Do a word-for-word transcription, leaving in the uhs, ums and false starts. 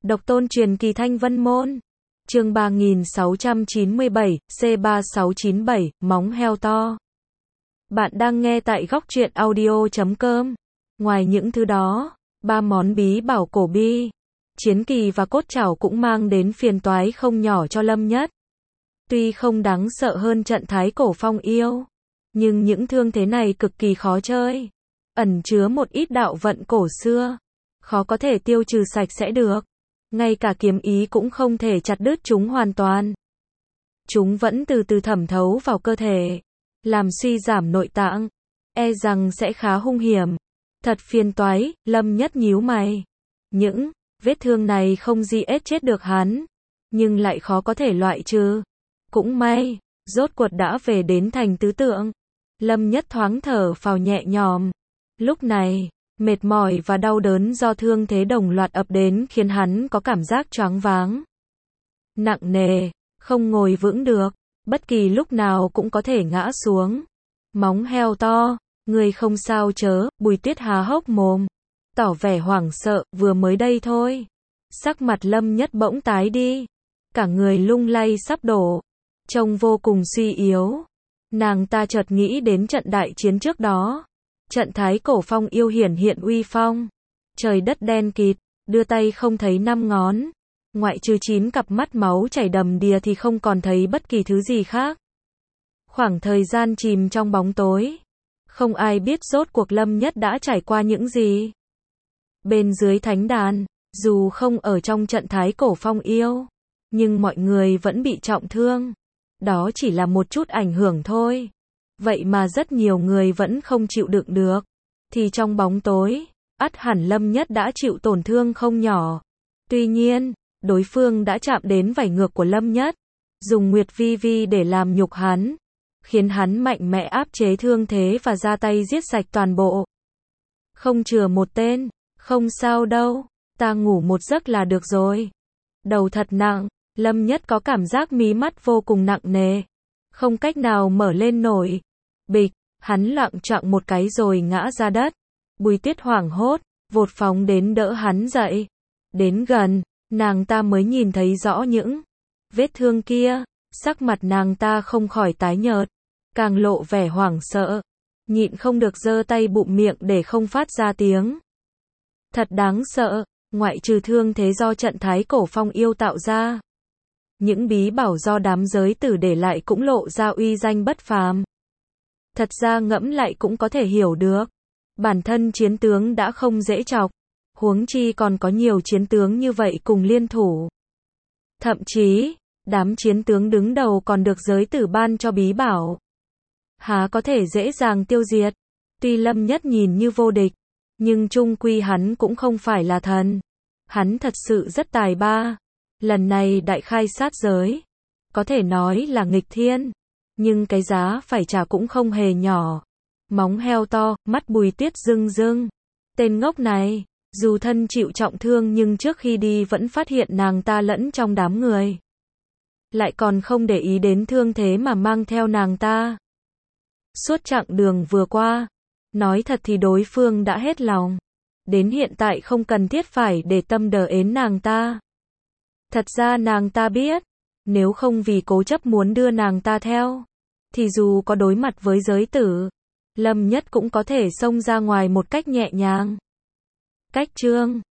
Độc tôn truyền kỳ Thanh Vân Môn. Chương ba nghìn sáu trăm chín mươi bảy, C ba sáu chín bảy, móng heo to. Bạn đang nghe tại góc truyện audio chấm com. Ngoài những thứ đó, ba món bí bảo cổ bi, chiến kỳ và cốt trảo cũng mang đến phiền toái không nhỏ cho Lâm Nhất. Tuy không đáng sợ hơn trận thái cổ phong yêu, nhưng những thương thế này cực kỳ khó chơi, ẩn chứa một ít đạo vận cổ xưa, khó có thể tiêu trừ sạch sẽ được. Ngay cả kiếm ý cũng không thể chặt đứt chúng hoàn toàn. Chúng vẫn từ từ thẩm thấu vào cơ thể, làm suy giảm nội tạng, e rằng sẽ khá hung hiểm. Thật phiền toái, Lâm Nhất nhíu mày. Những vết thương này không di ết chết được hắn, nhưng lại khó có thể loại trừ. Cũng may, rốt cuộc đã về đến thành tứ tượng. Lâm Nhất thoáng thở phào nhẹ nhõm. Lúc này, mệt mỏi và đau đớn do thương thế đồng loạt ập đến khiến hắn có cảm giác choáng váng, nặng nề, không ngồi vững được, bất kỳ lúc nào cũng có thể ngã xuống. Móng heo to, người không sao chớ, Bùi Tuyết há hốc mồm, tỏ vẻ hoảng sợ, vừa mới đây thôi. Sắc mặt Lâm Nhất bỗng tái đi, cả người lung lay sắp đổ, trông vô cùng suy yếu. Nàng ta chợt nghĩ đến trận đại chiến trước đó. Trận thái cổ phong yêu hiển hiện uy phong, trời đất đen kịt, đưa tay không thấy năm ngón, ngoại trừ chín cặp mắt máu chảy đầm đìa thì không còn thấy bất kỳ thứ gì khác. Khoảng thời gian chìm trong bóng tối, không ai biết rốt cuộc Lâm Nhất đã trải qua những gì. Bên dưới thánh đàn, dù không ở trong trận thái cổ phong yêu, nhưng mọi người vẫn bị trọng thương. Đó chỉ là một chút ảnh hưởng thôi. Vậy mà rất nhiều người vẫn không chịu đựng được. Thì trong bóng tối, ắt hẳn Lâm Nhất đã chịu tổn thương không nhỏ. Tuy nhiên, đối phương đã chạm đến vảy ngược của Lâm Nhất, dùng Nguyệt Vi Vi để làm nhục hắn, khiến hắn mạnh mẽ áp chế thương thế và ra tay giết sạch toàn bộ. Không chừa một tên, không sao đâu, ta ngủ một giấc là được rồi. Đầu thật nặng, Lâm Nhất có cảm giác mí mắt vô cùng nặng nề, không cách nào mở lên nổi. Bịch, hắn loạng choạng một cái rồi ngã ra đất. Bùi Tuyết hoảng hốt, vụt phóng đến đỡ hắn dậy. Đến gần, nàng ta mới nhìn thấy rõ những vết thương kia. Sắc mặt nàng ta không khỏi tái nhợt, càng lộ vẻ hoảng sợ, nhịn không được giơ tay bụm miệng để không phát ra tiếng. Thật đáng sợ, ngoại trừ thương thế do trận thái cổ phong yêu tạo ra, những bí bảo do đám giới tử để lại cũng lộ ra uy danh bất phàm. Thật ra ngẫm lại cũng có thể hiểu được. Bản thân chiến tướng đã không dễ chọc, huống chi còn có nhiều chiến tướng như vậy cùng liên thủ. Thậm chí, đám chiến tướng đứng đầu còn được giới tử ban cho bí bảo, há có thể dễ dàng tiêu diệt. Tuy Lâm Nhất nhìn như vô địch, nhưng chung quy hắn cũng không phải là thần. Hắn thật sự rất tài ba. Lần này đại khai sát giới, có thể nói là nghịch thiên, nhưng cái giá phải trả cũng không hề nhỏ. Móng heo to, mắt Bùi Tuyết rưng rưng. Tên ngốc này, dù thân chịu trọng thương nhưng trước khi đi vẫn phát hiện nàng ta lẫn trong đám người. Lại còn không để ý đến thương thế mà mang theo nàng ta. Suốt chặng đường vừa qua, nói thật thì đối phương đã hết lòng. Đến hiện tại không cần thiết phải để tâm đờ ến nàng ta. Thật ra nàng ta biết, nếu không vì cố chấp muốn đưa nàng ta theo, thì dù có đối mặt với giới tử, Lâm Nhất cũng có thể xông ra ngoài một cách nhẹ nhàng. Cách chương